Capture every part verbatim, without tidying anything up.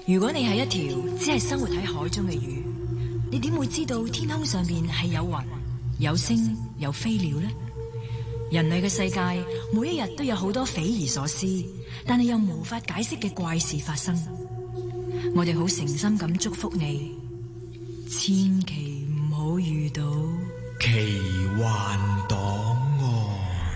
如果你係一條只係生活喺海中嘅魚，你點會知道天空上邊係有雲、有星、有飛鳥呢？人類嘅世界每一日都有好多匪夷所思，但係又無法解釋嘅怪事發生。我哋好誠心咁祝福你，千祈唔好遇到奇幻檔案。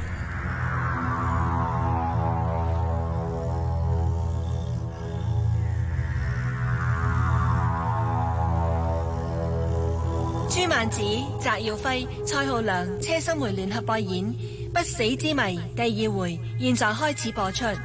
朱曼子、翟耀輝、蔡浩良、車心梅聯合播演《不死之謎》第二回，現在開始播出。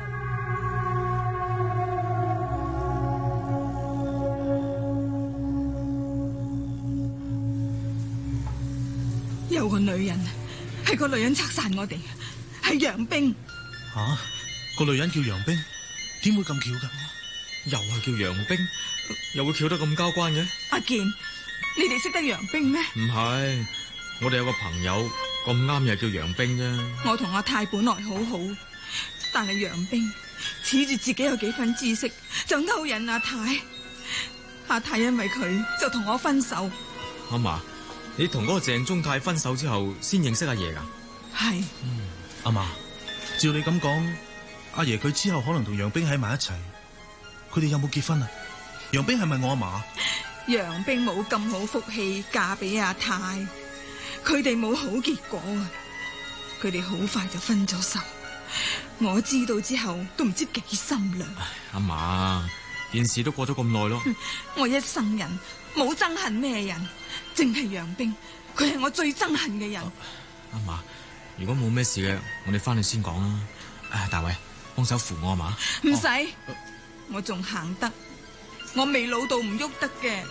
有個女人，係個女人拆散我哋，係楊冰。 吓、啊，個女人叫楊冰，點會咁巧噶？ 又係叫楊冰，又會巧得咁交關嘅？ 阿健，你哋識得楊冰咩？ 唔係，我哋有個朋友咁啱又係叫楊冰啫。 我同阿太本來好好，但係楊冰恃住自己有幾分知識，就勾引阿太。阿太因為佢就同我分手。 阿嫲，你同嗰個鄭中泰分手之後先認識阿爺噶？ 係。 嗯，阿嫲，照你咁講，阿爺佢之後可能同楊冰喺埋一齊，佢哋有冇結婚啊？楊冰係咪我阿嫲？ 楊冰冇咁好福氣嫁俾阿太，佢哋冇好結果啊！佢哋好快就分咗手，我知道之後都唔知幾心涼。 阿嫲，件事都過咗咁耐咯。 我一生人冇憎恨咩人，淨係楊冰，佢係我最憎恨嘅人。 阿嫲，如果冇咩事嘅，我哋翻去先講啦。誒，大偉，幫手扶我阿嫲。 唔使， 哦， 我仲行得，我未老到唔喐得嘅。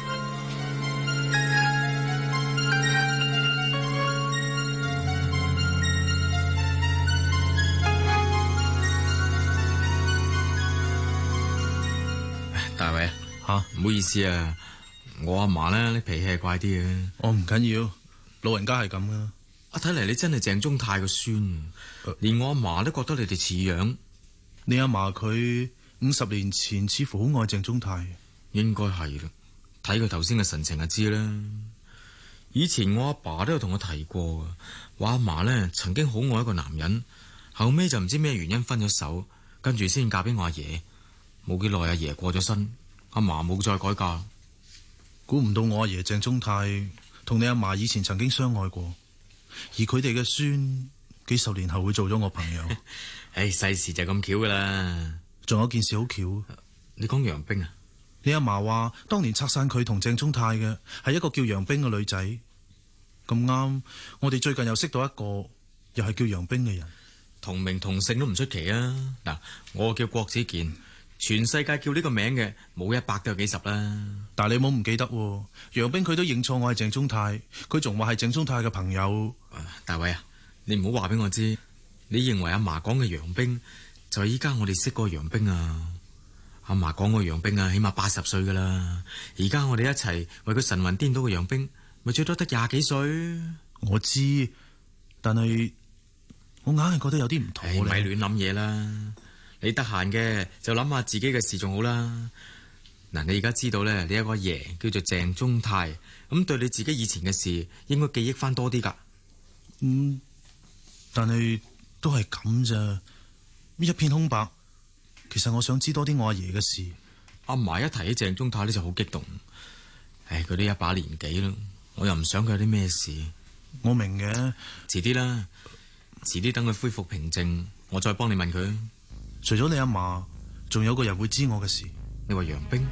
大偉吓，唔好意思啊，我阿嫲咧，你脾氣係怪啲嘅。 我唔緊要，老人家係咁噶。 啊，睇嚟你真係鄭中泰個孫，呃、連我阿嫲都覺得你哋似樣。 你阿嫲佢五十年前似乎好愛鄭中泰， 應該係啦。睇佢頭先嘅神情就知啦。以前我阿爸都有同我提過噶，話阿嫲咧曾經好愛一個男人，後尾就唔知咩原因分咗手，跟住先嫁俾我阿爺。冇幾耐，阿爺過咗身，阿嫲冇再改嫁。 估唔到我阿爺鄭中泰同你阿嫲以前曾經相愛過，而佢哋嘅孫幾十年後會做咗我朋友。 唉，世事就咁巧噶啦。 仲有件事好巧， 你講楊冰啊？ 你阿嫲話當年拆散佢同鄭中泰嘅係一個叫楊冰嘅女仔，咁啱我哋最近又識到一個又係叫楊冰嘅人， 同名同姓都唔出奇啊！嗱，我叫郭子健。全世界叫呢個名嘅冇一百都有幾十啦。 但係你冇唔記得，楊冰佢都認錯我係鄭中泰，佢仲話係鄭中泰嘅朋友。 啊，大偉啊，你唔好話俾我知，你認為阿嫲講嘅楊冰就係依家我哋識嗰個楊冰啊？阿嫲講個楊冰啊，起碼八十歲噶啦。而家我哋一齊為佢神魂顛倒嘅楊冰，咪最多得廿幾歲。 我知，但係我硬係覺得有啲唔妥。 你咪亂諗嘢啦。你得閒嘅就諗下自己嘅事仲好啦。嗱，你而家知道咧，你有個爺叫做鄭中泰，咁對你自己以前嘅事應該記憶翻多啲噶。 嗯，但係都係咁咋，一片空白。其實我想知多啲我阿爺嘅事。 阿嫲一提起鄭中泰咧就好激動。唉，佢都一把年紀啦，我又唔想佢有啲咩事。 我明嘅， 遲啲啦，遲啲等佢恢復平靜，我再幫你問佢。 除咗你阿嫲，仲有個人會知我嘅事。 你話楊冰？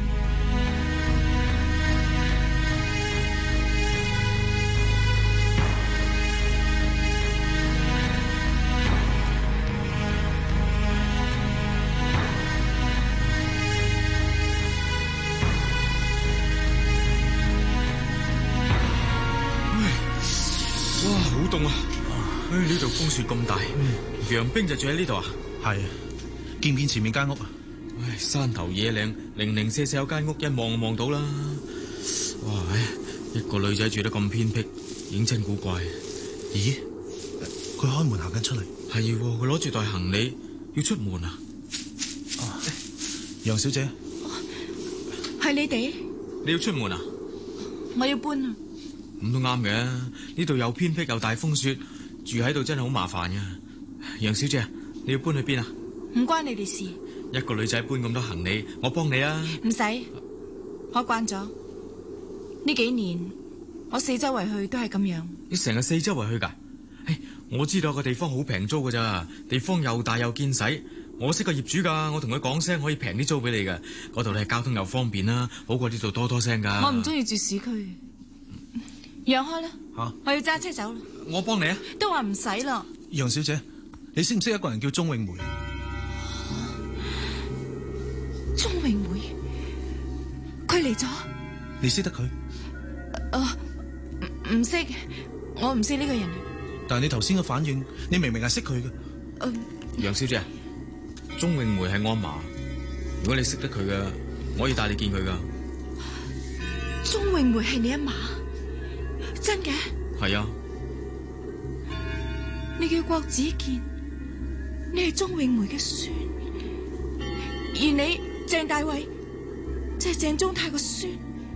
哇，好凍啊！唉，呢度風雪咁大，楊冰就住喺呢度啊？ 係，見唔見前面間屋啊？ 唉，山頭野嶺，零零舍舍有間屋，一望就望到啦。哇，唉，一個女仔住得咁偏僻，影真古怪。 咦？佢開門行緊出嚟。 係，佢攞住袋行李要出門啊。 啊，楊小姐， 係你哋？ 你要出門啊？ 我要搬啊！ 咁都啱嘅，呢度又偏僻又大風雪，住喺度真係好麻煩嘅。楊小姐，你要搬去邊啊？ 唔關你哋事。 一個女仔搬咁多行李，我幫你啊！ 唔使，我慣咗。呢幾年我四周圍去都係咁樣。 你成日四周圍去噶？誒，我知道有個地方好平租噶咋，地方又大又見使。我識個業主噶，我同佢講聲可以平啲租俾你噶。嗰度咧交通又方便啦，好過呢度多多聲噶。 我唔中意住市區。讓開啦！ 吓， 我要揸車走啦。 我幫你啊！ 都話唔使咯。 楊小姐，你識唔識一個人叫鍾永梅？ 鍾永梅，佢嚟咗。 你識得佢？ 哦，唔唔識，我唔識呢個人。 但係你頭先嘅反應，你明明係識佢嘅。 嗯， 楊小姐，鍾永梅係我阿嫲，如果你識得佢嘅，我可以帶你見佢噶。 鍾永梅係你阿嫲？真嘅？ 係啊。 你叫郭子健，你係鍾永梅嘅孫，而你鄭大偉即係鄭中泰個孫。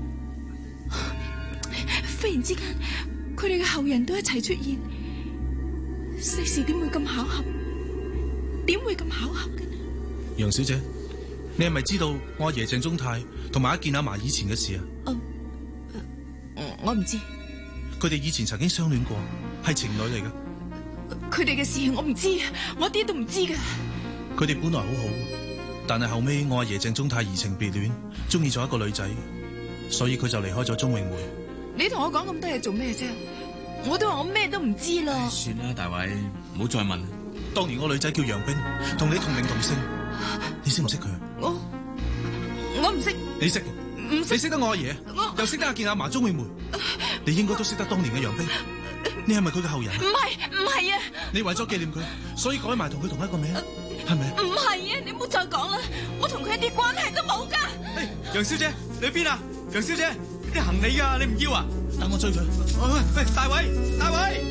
忽然之間，佢哋嘅後人都一齊出現，世事點會咁巧合？點會咁巧合嘅呢？ 楊小姐，你係咪知道我阿爺鄭中泰同埋阿健阿嫲以前嘅事啊？ 嗯，我唔知。 佢哋以前曾經相戀過，係情侶嚟嘅。 佢哋嘅事我唔知，我一啲都唔知㗎。 佢哋本來好好，但係後尾我阿爺鄭中泰移情別戀，中意咗一個女仔，所以佢就離開咗鍾永梅。 你同我講咁多嘢做咩啫？我都話我咩都唔知咯。 算啦，大偉，唔好再問。 當年個女仔叫楊冰，同你同名同姓，你識唔識佢？ 我我唔識。 你識？ 唔識。 你識得我阿爺？ 我又識得阿健阿嫲鍾永梅？你應該都識得當年嘅楊冰。你係咪佢嘅後人啊？ 唔係唔係啊！你為咗紀念佢，所以改埋同佢同一個名，係咪？ 唔係啊！你唔好再講啦，我同佢一啲關係都冇噶。 誒，楊小姐，你去邊啊？楊小姐，啲行李啊，你唔要啊？ 等我追佢。 喂喂，大偉，大偉！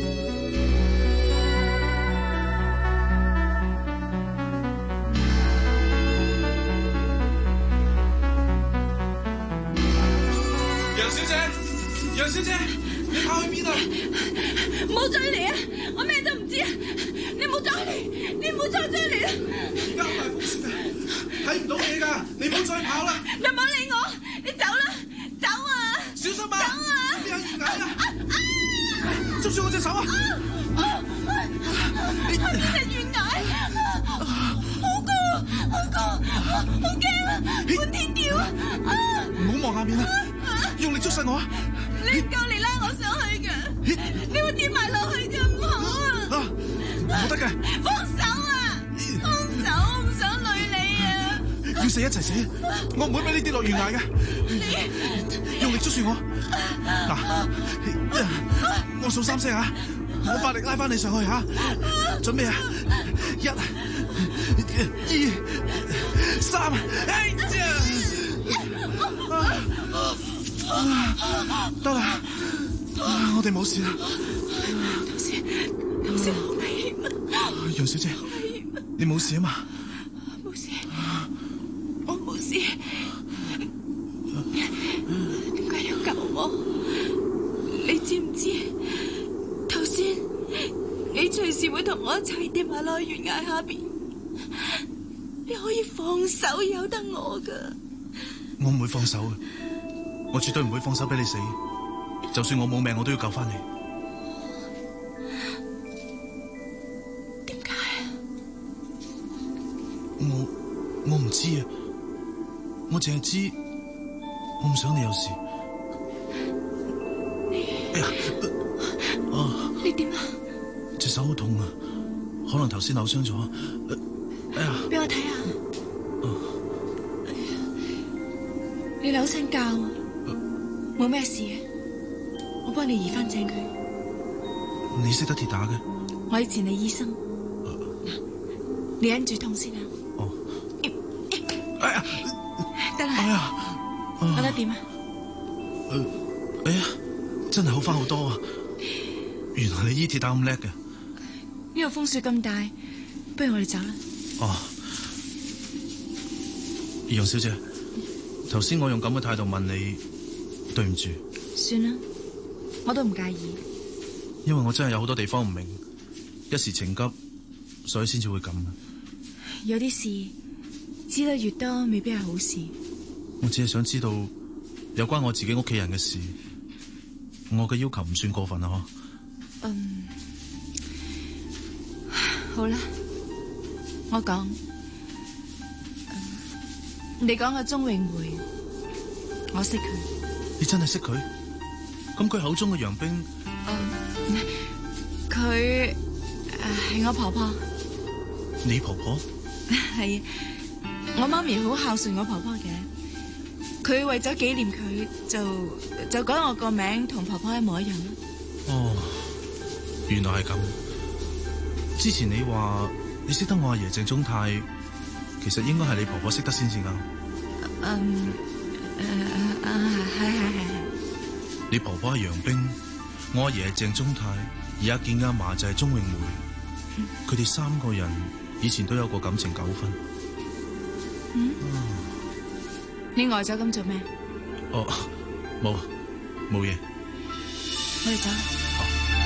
楊小姐，楊小姐，你跑去邊啊？ 唔好追嚟啊！我咩都唔知啊！你唔好再嚟，你唔好再追嚟啦！ 而家好大風雪啊，睇唔到嘢噶，你唔好再跑啦！ 你唔好理我，你走啦，走啊！ 小心啊！ 走啊！ 邊有懸崖啊！捉住我隻手啊！ 你係懸崖，好高啊，好高，好驚啊！滿天吊啊！ 唔好望下面啊！用力捉實我啊！ 你唔夠力拉我上去嘅，你會跌埋落去嘅，唔好啊！ 唔好得嘅， 放手啊！放手，我唔想累你啊！ 要死一齊死，我唔會俾你跌落懸崖嘅。 你用力捉住我，嗱，我數三聲啊，我發力拉翻你上去吓，準備啊，一、二、三，哎呀！得啦，我哋冇事啦。 頭先，頭先好危險啊！ 楊小姐，你冇事啊嘛？ 冇事，我冇事。點解要救我？你知唔知？頭先你隨時會同我一齊跌埋落去懸崖下邊，你可以放手由得我噶。 我唔會放手嘅。我絕對唔會放手俾你死，就算我冇命，我都要救翻你。 點解啊？ 我我唔知啊，我淨係知我唔想你有事。哎呀，啊！ 你點啊？ 隻手好痛啊，可能頭先扭傷咗。哎呀！ 俾我睇下。哎呀，你扭親臼啊？冇咩事嘅，我幫你移翻正佢。 你識得跌打嘅？ 我以前係醫生。嗱，你忍住痛先啊。 哦。哎呀！ 得啦。 哎呀！ 覺得點啊？ 哎呀，真係好翻好多啊！原來你醫跌打咁叻嘅。 呢度風雪咁大，不如我哋走啦。 哦，楊小姐， 頭先我用咁嘅態度問你，對唔住。 算啦，我都唔介意。 因為我真係有好多地方唔明，一時情急，所以先至會咁。 有啲事知得越多，未必係好事。 我只係想知道有關我自己屋企人嘅事，我嘅要求唔算過分啊！嗬。 嗯，好啦，我講，嗯、你講嘅鍾詠梅，我識佢。 你真係識佢？咁佢口中嘅楊冰， 佢係我婆婆。 你婆婆？ 係，我媽咪好孝順我婆婆嘅。佢為咗紀念佢，就就改我個名同婆婆一模一樣咯。 哦，原來係咁。之前你話你識得我阿爺鄭宗泰，其實應該係你婆婆識得先至啱。 嗯，誒啊，係係係係。 你婆婆係楊冰，我阿爺係鄭宗泰，而家見阿嫲就係鍾詠梅，佢哋、嗯、三個人以前都有過感情糾紛。 嗯。哦、你呆咗咁做咩？ 哦，冇冇嘢。 我哋走。 好。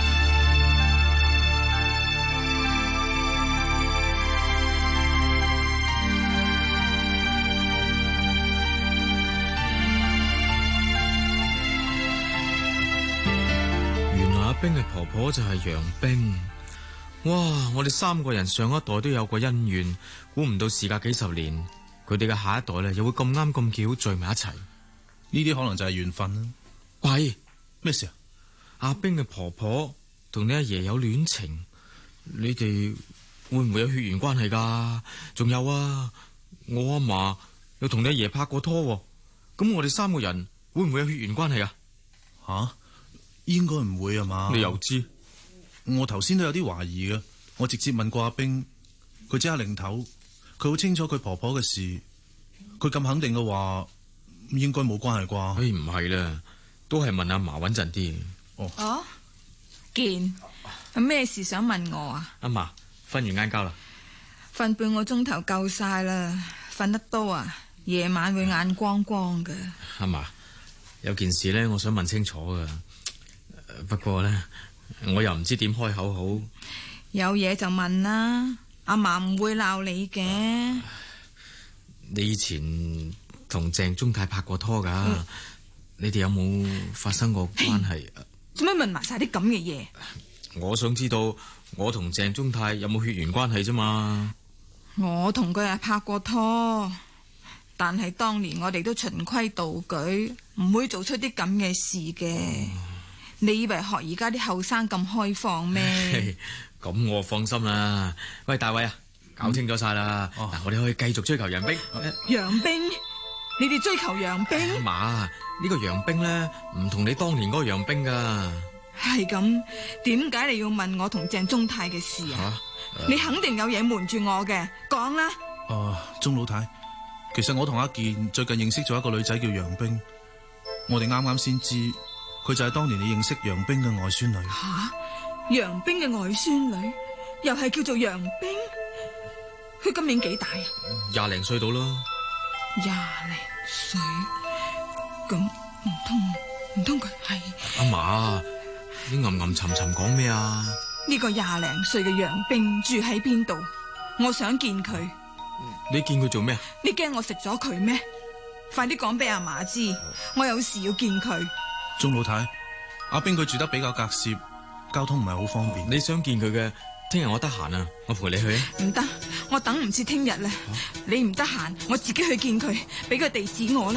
冰嘅婆婆就係楊冰。哇！我哋三個人上一代都有過恩怨，估唔到事隔幾十年，佢哋嘅下一代咧又會咁啱咁巧聚埋一齊。 呢啲可能就係緣分啦。 喂， 咩事啊？ 阿冰嘅婆婆同你阿爺有戀情，你哋會唔會有血緣關係噶？仲有啊，我阿嫲又同你阿爺拍過拖，咁我哋三個人會唔會有血緣關係啊？ 吓？應該唔會啊嘛？ 你又知？ 我頭先都有啲懷疑嘅，我直接問過阿冰，佢即刻擰頭，佢好清楚佢婆婆嘅事，佢咁肯定嘅話，應該冇關係啩？ 哎，唔係啦，都係問阿嫲穩陣啲。 哦， 哦，健，有咩事想問我啊？ 阿嫲，瞓完晏覺啦？ 瞓半個鐘頭夠晒啦，瞓得多啊，夜晚會眼光光嘅。 阿嫲，有件事咧，我想問清楚噶。不過咧，我又唔知點開口好。 有嘢就問啦，阿嫲唔會鬧你嘅。 你以前同鄭宗泰拍過拖噶？嗯、你哋有冇發生過關係？ 做咩問埋晒啲咁嘅嘢？ 我想知道我同鄭宗泰有冇血緣關係啫嘛？ 我同佢係拍過拖，但係當年我哋都循規蹈矩，唔會做出啲咁嘅事嘅。嗯，你以為學而家啲後生咁開放咩？ 咁我放心啦。喂，大衛啊，搞清楚晒啦。嗱、嗯，哦、我哋可以繼續追求楊冰。 楊冰？你哋追求楊冰？ 阿嫲，呢個楊冰咧，唔同你當年嗰個楊冰噶。 係咁，點解你要問我同鄭宗泰嘅事啊？啊你肯定有嘢瞞住我嘅，講啦。 哦，鍾老太，其實我同阿健最近認識咗一個女仔叫楊冰，我哋啱啱先知。佢就係當年你認識楊冰嘅外孫女。 吓，楊冰嘅外孫女，又係叫做楊冰？佢今年幾大啊？ 廿零歲到啦。 廿零歲？咁唔通唔通佢係？ 阿嫲，你吟吟沉沉講咩啊？ 呢個廿零歲嘅楊冰住喺邊度？我想見佢。 你見佢做咩啊？ 你驚我食咗佢咩？快啲講俾阿嫲知，哦、我有事要見佢。 鍾老太，阿冰佢住得比較隔涉，交通唔係好方便。 你想見佢嘅，聽日我得閒啊，我陪你去啊。 唔得，我等唔切聽日啦。啊、你唔得閒，我自己去見佢，俾個地址我啦。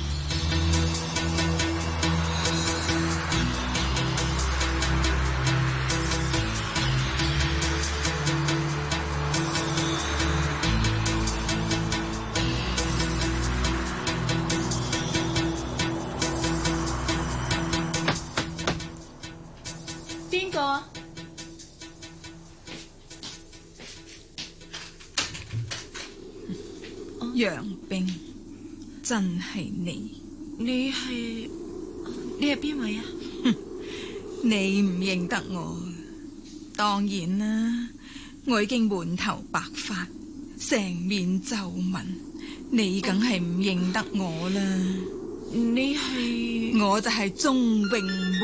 楊冰，真係你？ 你係你係邊位啊？ 你唔認得我？當然啦，我已經滿頭白髮，成面皺紋， 你梗係唔認得我啦。 你係？ 我就係鍾詠梅。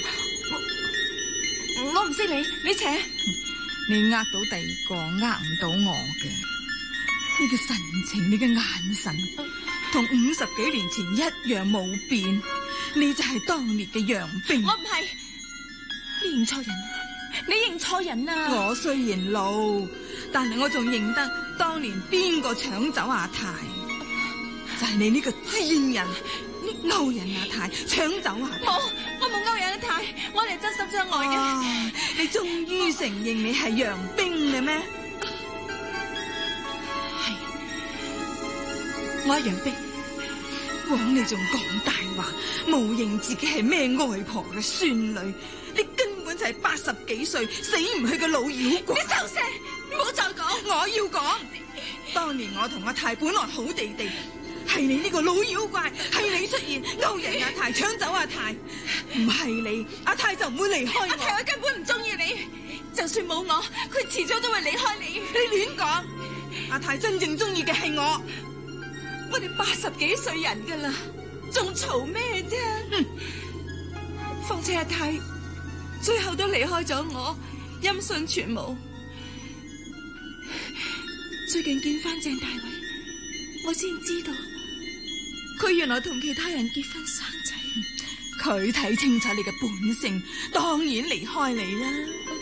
我我唔識你，你請。 你呃到第二個，呃唔到我嘅。你嘅神情，你嘅眼神，同五十幾年前一樣冇變。你就係當年嘅楊冰。 我唔係，你認錯人，你認錯人啊！ 我雖然老，但係我仲認得當年邊個搶走阿太，就係你呢個賤人，你勾人阿太，搶走阿太。 冇，我冇勾人阿太，我哋真心相愛嘅。 啊，你終於承認你係楊冰嘅咩？ 係，我係楊冰。 枉你仲講大話，冒認自己係咩外婆嘅孫女，你根本就係八十幾歲死唔去嘅老妖怪。 你收聲，你唔好再講。 我要講，當年我同阿太本來好地地，係你呢個老妖怪，係你出現勾人阿太，搶走阿太，唔係你，阿太就唔會離開我。 阿太佢根本唔中意你，就算冇我，佢遲早都會離開你。 你亂講，阿太真正中意嘅係我。 我哋八十幾歲人噶啦，仲嘈咩啫？嗯，況且阿太最後都離開咗我，音訊全無。最近見翻鄭大偉，我先知道佢原來同其他人結婚生仔。 佢睇清楚你嘅本性，當然離開你啦。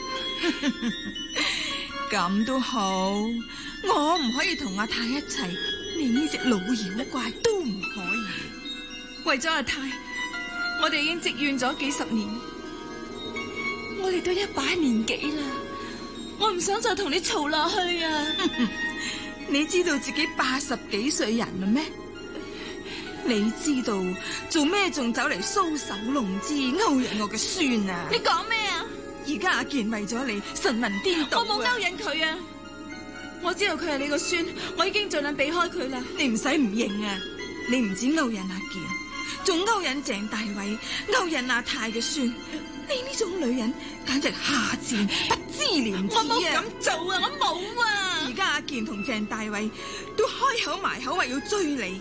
咁都好，我唔可以同阿太一齊。你呢隻老妖怪都唔可以。 為咗阿太，我哋已經積怨咗幾十年，我哋都一把年紀啦，我唔想再同你嘈落去啊！ 你知道自己八十幾歲人啦咩？你知道做咩仲走嚟搔首弄姿勾引我嘅孫啊？ 你講咩啊？ 而家阿健為咗你神魂顛倒， 我冇勾引佢啊！我知道佢係你個孫，我已經盡量避開佢啦。 你唔使唔認啊！你唔止勾引阿健，仲勾引鄭大偉，勾引阿太嘅孫。你呢種女人簡直下賤不知廉恥啊！ 我冇咁做啊！我冇啊！ 而家阿健同鄭大偉都開口埋口話要追你，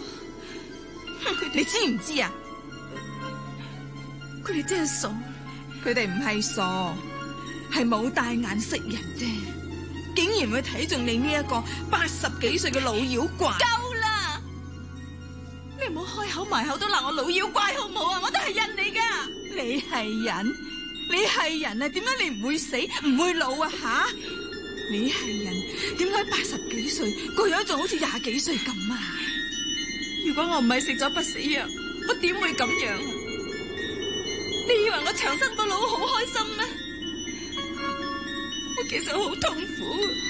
你知唔知啊？ 佢哋真係傻， 佢哋唔係傻，係冇大眼識人啫。竟然會睇中你呢一個八十幾歲嘅老妖怪。 夠啦！你唔好開口埋口都鬧我老妖怪好唔好啊？我都係人嚟噶。 你係人？你係人啊？點解你唔會死唔會老啊？吓！你係人，點解八十幾歲個樣仲好似廿幾歲咁啊？ 如果我唔係食咗不死藥，我點會咁樣啊？你以為我長生不老好開心咩？我其實好痛苦，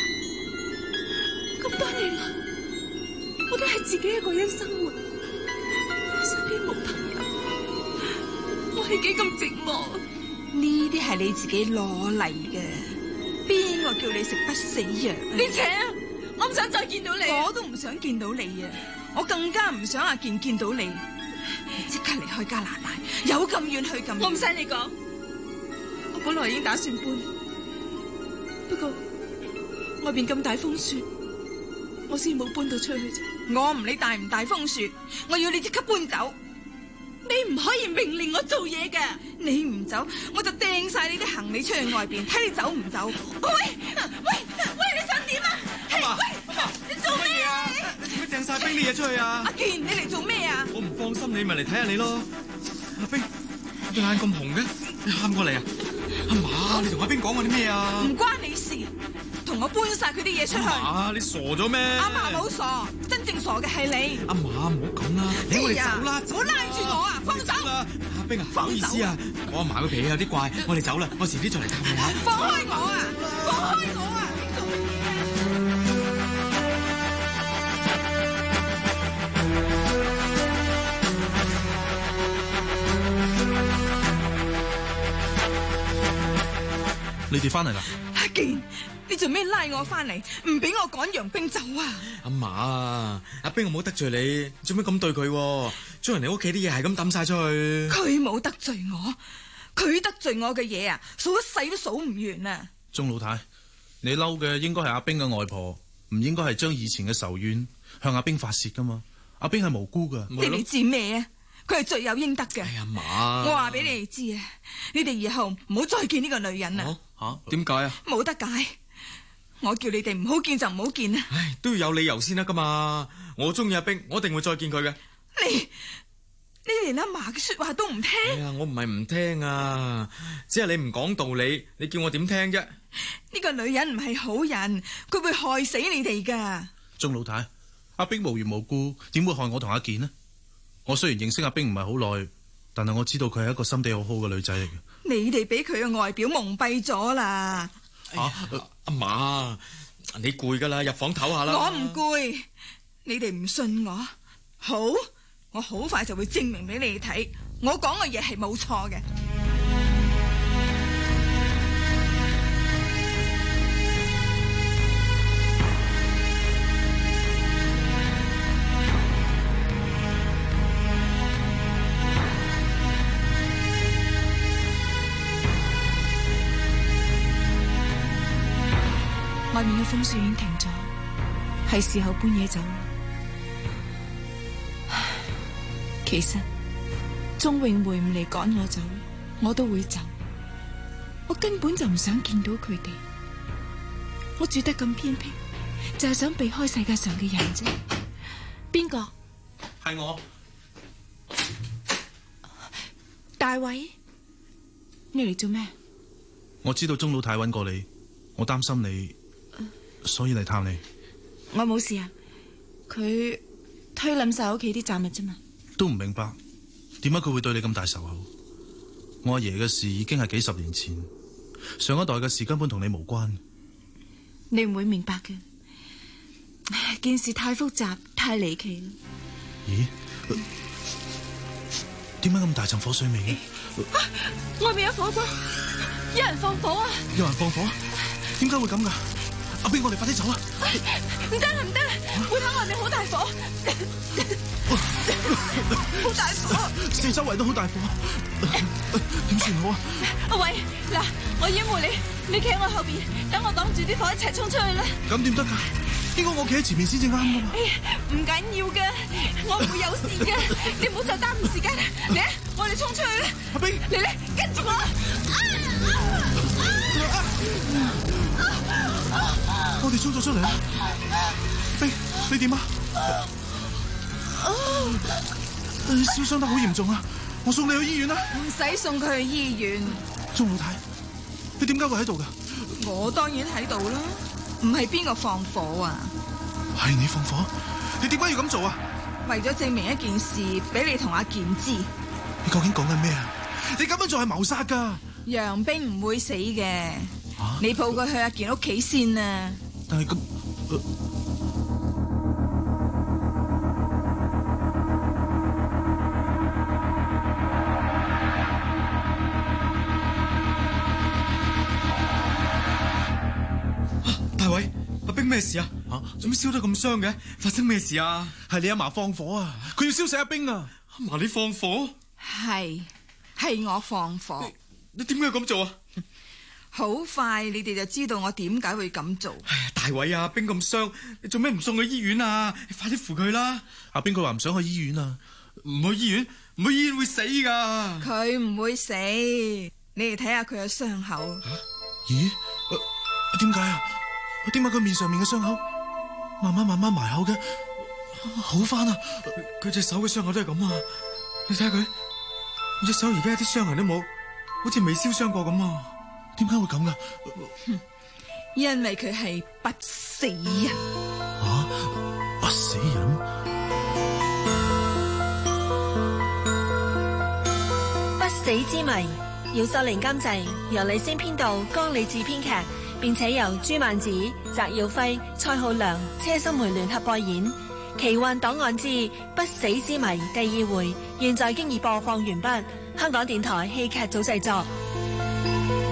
咁多年來，我都係自己一個人生活，身邊冇朋友，我係幾咁寂寞。 呢啲係你自己攞嚟嘅，邊個叫你食不死藥啊？ 你請，我唔想再見到你。 我都唔想見到你啊！我更加唔想阿健見到你。你即刻離開加拿大，有咁遠去咁遠。 我唔使你講，我本來已經打算搬。不過外邊咁大風雪，我先冇搬到出去啫。 我唔理大唔大風雪，我要你即刻搬走。 你唔可以命令我做嘢㗎。 你唔走，我就掟晒你啲行李出去外邊，睇你走唔走。 喂喂喂，你想點啊？ 阿嫲， 喂，你做咩啊？ 點解掟晒冰啲嘢出去啊？ 阿健，你嚟做咩啊？ 我唔放心你，咪嚟睇下你咯。阿冰，對眼咁紅嘅，你喊過嚟啊？阿嫲，你同阿冰講過啲咩啊？ 唔關你事，同我搬晒佢啲嘢出去。 阿嫲，你傻咗咩？ 阿嫲冇傻，真正傻嘅係你。 阿嫲，唔好咁啦，你我哋走啦， 唔好拉住我啊！放手啦！阿冰啊，唔好意思啊，我阿嫲個脾氣有啲怪，我哋走啦，我遲啲再嚟探你啊！ 放開我啊！放開我啊！你做乜嘢啊？你哋翻嚟啦？ 阿健，你做咩拉我翻嚟？唔俾我趕楊冰走啊！ 阿嫲啊，阿冰我冇得罪你，做咩咁對佢？將人哋屋企啲嘢係咁抌晒出去。 佢冇得罪我，佢得罪我嘅嘢啊，數一世都數唔完啊！ 鐘老太，你嬲嘅應該係阿冰嘅外婆，唔應該係將以前嘅仇怨向阿冰發洩噶嘛。阿冰係無辜噶。 你哋知咩啊？佢係罪有應得嘅。 哎呀媽！ 我話俾你哋知啊，你哋以後唔好再見呢個女人啦。 吓？點解啊？ 冇得解，我叫你哋唔好見就唔好見啊！ 唉，都要有理由先得噶嘛。我中意阿冰，我一定會再見佢嘅。 你你連阿嫲嘅說話都唔聽？ 哎呀，我唔係唔聽啊，只係你唔講道理，你叫我點聽啫？ 呢個女人唔係好人，佢會害死你哋噶。 鐘老太，阿冰無緣無故，點會害我同阿健呢？我雖然認識阿冰唔係好耐，但係我知道佢係一個心地好好嘅女仔嚟嘅。 你哋俾佢嘅外表蒙蔽咗啦。 吓，阿嫲，你攰噶啦，入房唞下啦。 我唔攰，你哋唔信我，好，我好快就會證明俾你哋睇，我講嘅嘢係冇錯嘅。 外面嘅風雪已經停咗，係時候搬嘢走啦。其實鍾永梅唔嚟趕我走，我都會走。我根本就唔想見到佢哋。我住得咁偏僻，就係想避開世界上嘅人啫。邊個？ 係我。 大偉，你嚟做咩？ 我知道鐘老太揾過你，我擔心你。所以嚟探你。 我冇事啊，佢推冧晒屋企啲雜物啫嘛。 都唔明白點解佢會對你咁大仇口。我阿爺嘅事已經係幾十年前，上一代嘅事根本同你無關。 你唔會明白嘅，件事太複雜太離奇啦。 咦？點解咁大陣火水味嘅？ 啊，外面有火光，有人放火啊！ 有人放火？點解會咁噶？阿冰，我哋快啲走啊！ 唔得唔得，會喺外面好大火，好大火， 四周圍都好大火，點算好啊？ 阿偉，嗱，我掩護你，你企喺我後邊，等我擋住啲火，一齊衝出去啦！ 咁點得噶？應該我企喺前面先至啱噶嘛？ 唔緊要噶，我唔會有事嘅，你唔好再耽誤時間啦！嚟啊，我哋衝出去啦！ 阿冰， 嚟嚟，跟住我！ 我哋衝咗出嚟啦！冰，你點啊？你燒傷得好嚴重啊！我送你去醫院啦！ 唔使送佢去醫院。 鐘老太，你點解會喺度噶？ 我當然喺度啦，唔係邊個放火啊？ 係你放火？你點解要咁做啊？ 為咗證明一件事俾你同阿健知。 你究竟講緊咩啊？你咁樣做係謀殺噶！ 楊冰唔會死嘅， 啊、 你抱佢去阿健屋企先啊！ 但係咁，呃、 大偉，阿冰咩事啊？吓，做咩燒得咁傷嘅？發生咩事啊？ 係你阿嫲放火啊！佢要燒死阿冰啊！ 阿嫲你放火？ 係，係我放火。 你點解咁做啊？ 好快你哋就知道我點解會咁做。 哎呀，大偉啊，冰咁傷，你做咩唔送去醫院啊？你快啲扶佢啦！ 阿冰佢話唔想去醫院啊， 唔去醫院，唔去醫院會死噶。 佢唔會死，你哋睇下佢嘅傷口。 啊、咦？點解啊？點解佢面上面嘅傷口慢慢慢慢埋口嘅？好返啊！ 佢隻手嘅傷口都係咁啊！你睇下佢，隻手而家一啲傷痕都冇，好似未燒傷過咁啊！ 點解會咁噶？ 因為佢係不死人。 啊！不死人？ 不死之謎，姚秀玲監製，由李仙編導，江理智編劇，並且由朱曼子、翟耀輝、蔡浩良、車心梅聯合播演。奇幻檔案之不死之謎第二回，現在經已播放完畢。香港電台戲劇組製作。